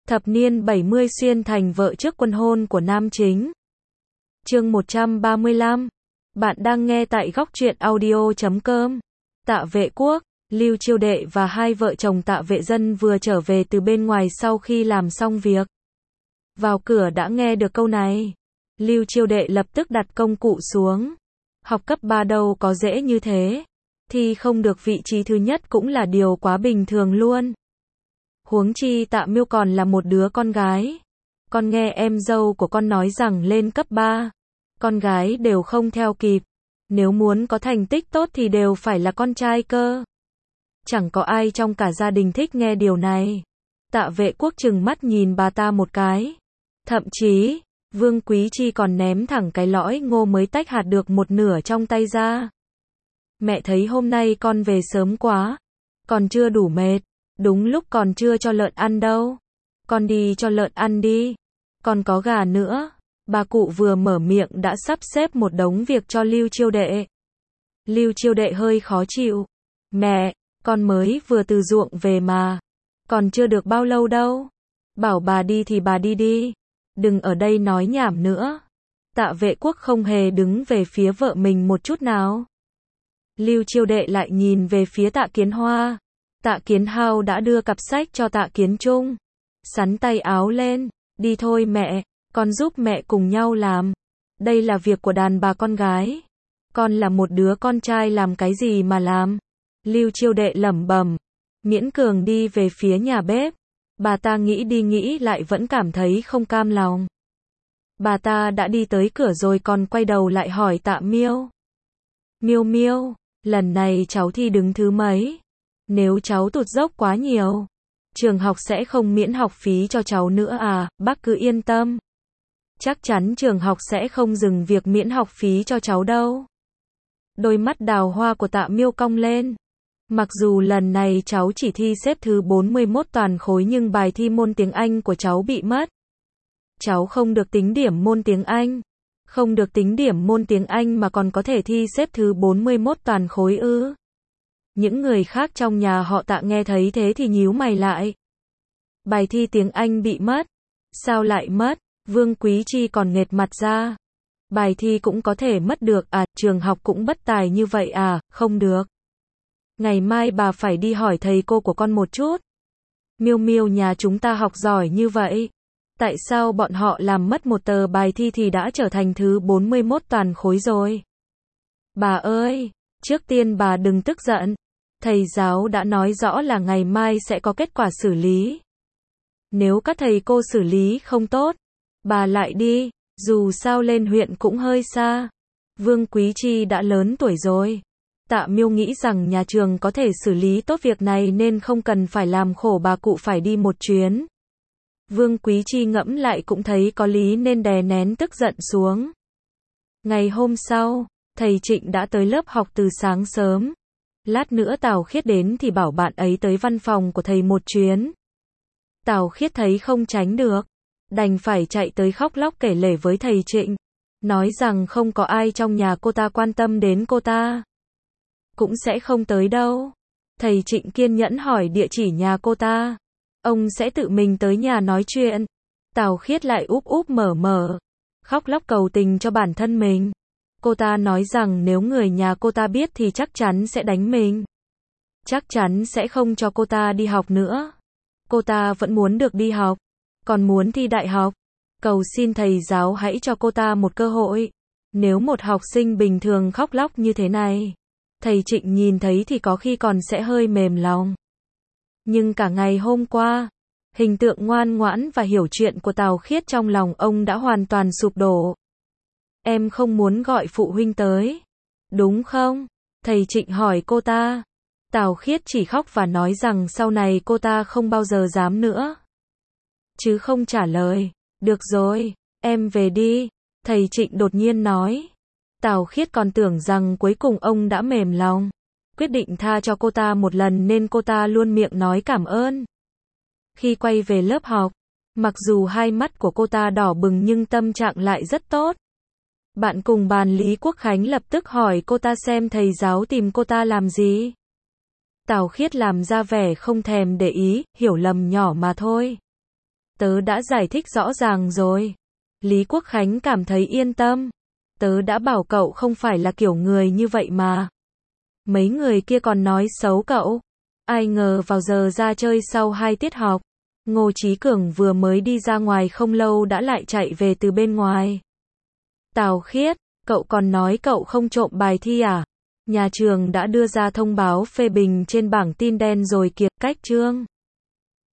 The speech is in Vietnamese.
Thập niên 70 xuyên thành vợ trước quân hôn của nam chính. Chương 135. Bạn đang nghe tại góc truyện audio.com. Tạ Vệ Quốc, Lưu Chiêu Đệ và hai vợ chồng Tạ Vệ Dân vừa trở về từ bên ngoài sau khi làm xong việc. Vào cửa đã nghe được câu này. Lưu Chiêu Đệ lập tức đặt công cụ xuống. Học cấp 3 đâu có dễ như thế. Thi không được vị trí thứ nhất cũng là điều quá bình thường luôn. Huống chi Tạ Miêu còn là một đứa con gái. Con nghe em dâu của con nói rằng lên cấp 3, con gái đều không theo kịp. Nếu muốn có thành tích tốt thì đều phải là con trai cơ. Chẳng có ai trong cả gia đình thích nghe điều này. Tạ Vệ Quốc trừng mắt nhìn bà ta một cái. Thậm chí, Vương Quý Chi còn ném thẳng cái lõi ngô mới tách hạt được một nửa trong tay ra. Mẹ thấy hôm nay con về sớm quá. Còn chưa đủ mệt. Đúng lúc còn chưa cho lợn ăn đâu. Con đi cho lợn ăn đi. Còn có gà nữa. Bà cụ vừa mở miệng đã sắp xếp một đống việc cho Lưu Chiêu Đệ. Lưu Chiêu Đệ hơi khó chịu. Mẹ, con mới vừa từ ruộng về mà. Còn chưa được bao lâu đâu. Bảo bà đi thì bà đi đi. Đừng ở đây nói nhảm nữa. Tạ Vệ Quốc không hề đứng về phía vợ mình một chút nào. Lưu Chiêu Đệ lại nhìn về phía Tạ Kiến Hoa. Tạ Kiến Hao đã đưa cặp sách cho Tạ Kiến Trung. Xắn tay áo lên. Đi thôi mẹ, con giúp mẹ cùng nhau làm. Đây là việc của đàn bà con gái. Con là một đứa con trai làm cái gì mà làm. Lưu Chiêu Đệ lẩm bẩm. Miễn cường đi về phía nhà bếp. Bà ta nghĩ đi nghĩ lại vẫn cảm thấy không cam lòng. Bà ta đã đi tới cửa rồi còn quay đầu lại hỏi Tạ Miêu. Miêu Miêu, lần này cháu thi đứng thứ mấy? Nếu cháu tụt dốc quá nhiều, trường học sẽ không miễn học phí cho cháu nữa à? Bác cứ yên tâm. Chắc chắn trường học sẽ không dừng việc miễn học phí cho cháu đâu. Đôi mắt đào hoa của Tạ Miêu cong lên. Mặc dù lần này cháu chỉ thi xếp thứ 41 toàn khối nhưng bài thi môn tiếng Anh của cháu bị mất. Cháu không được tính điểm môn tiếng Anh. Không được tính điểm môn tiếng Anh mà còn có thể thi xếp thứ 41 toàn khối ư? Những người khác trong nhà họ Tạ nghe thấy thế thì nhíu mày lại. Bài thi tiếng Anh bị mất. Sao lại mất? Vương Quý Chi còn nghệt mặt ra. Bài thi cũng có thể mất được à? Trường học cũng bất tài như vậy à? Không được. Ngày mai bà phải đi hỏi thầy cô của con một chút. Miêu Miêu nhà chúng ta học giỏi như vậy. Tại sao bọn họ làm mất một tờ bài thi thì đã trở thành thứ 41 toàn khối rồi? Bà ơi, trước tiên bà đừng tức giận. Thầy giáo đã nói rõ là ngày mai sẽ có kết quả xử lý. Nếu các thầy cô xử lý không tốt, bà lại đi, dù sao lên huyện cũng hơi xa. Vương Quý Chi đã lớn tuổi rồi. Tạ Miêu nghĩ rằng nhà trường có thể xử lý tốt việc này nên không cần phải làm khổ bà cụ phải đi một chuyến. Vương Quý Chi ngẫm lại cũng thấy có lý nên đè nén tức giận xuống. Ngày hôm sau, thầy Trịnh đã tới lớp học từ sáng sớm. Lát nữa Tào Khiết đến thì bảo bạn ấy tới văn phòng của thầy một chuyến. Tào Khiết thấy không tránh được, đành phải chạy tới khóc lóc kể lể với thầy Trịnh, nói rằng không có ai trong nhà cô ta quan tâm đến cô ta. Cũng sẽ không tới đâu. Thầy Trịnh kiên nhẫn hỏi địa chỉ nhà cô ta. Ông sẽ tự mình tới nhà nói chuyện. Tào Khiết lại úp úp mở mở, khóc lóc cầu tình cho bản thân mình. Cô ta nói rằng nếu người nhà cô ta biết thì chắc chắn sẽ đánh mình. Chắc chắn sẽ không cho cô ta đi học nữa. Cô ta vẫn muốn được đi học, còn muốn thi đại học. Cầu xin thầy giáo hãy cho cô ta một cơ hội. Nếu một học sinh bình thường khóc lóc như thế này, thầy Trịnh nhìn thấy thì có khi còn sẽ hơi mềm lòng. Nhưng cả ngày hôm qua, hình tượng ngoan ngoãn và hiểu chuyện của Tào Khiết trong lòng ông đã hoàn toàn sụp đổ. Em không muốn gọi phụ huynh tới, đúng không? Thầy Trịnh hỏi cô ta. Tào Khiết chỉ khóc và nói rằng sau này cô ta không bao giờ dám nữa. Chứ không trả lời. Được rồi, em về đi. Thầy Trịnh đột nhiên nói. Tào Khiết còn tưởng rằng cuối cùng ông đã mềm lòng, quyết định tha cho cô ta một lần nên cô ta luôn miệng nói cảm ơn. Khi quay về lớp học, mặc dù hai mắt của cô ta đỏ bừng nhưng tâm trạng lại rất tốt. Bạn cùng bàn Lý Quốc Khánh lập tức hỏi cô ta xem thầy giáo tìm cô ta làm gì. Tào Khiết làm ra vẻ không thèm để ý, hiểu lầm nhỏ mà thôi. Tớ đã giải thích rõ ràng rồi. Lý Quốc Khánh cảm thấy yên tâm. Tớ đã bảo cậu không phải là kiểu người như vậy mà. Mấy người kia còn nói xấu cậu. Ai ngờ vào giờ ra chơi sau 2 tiết học, Ngô Chí Cường vừa mới đi ra ngoài không lâu đã lại chạy về từ bên ngoài. Tào Khiết, cậu còn nói cậu không trộm bài thi à? Nhà trường đã đưa ra thông báo phê bình trên bảng tin đen rồi kìa, cách chương.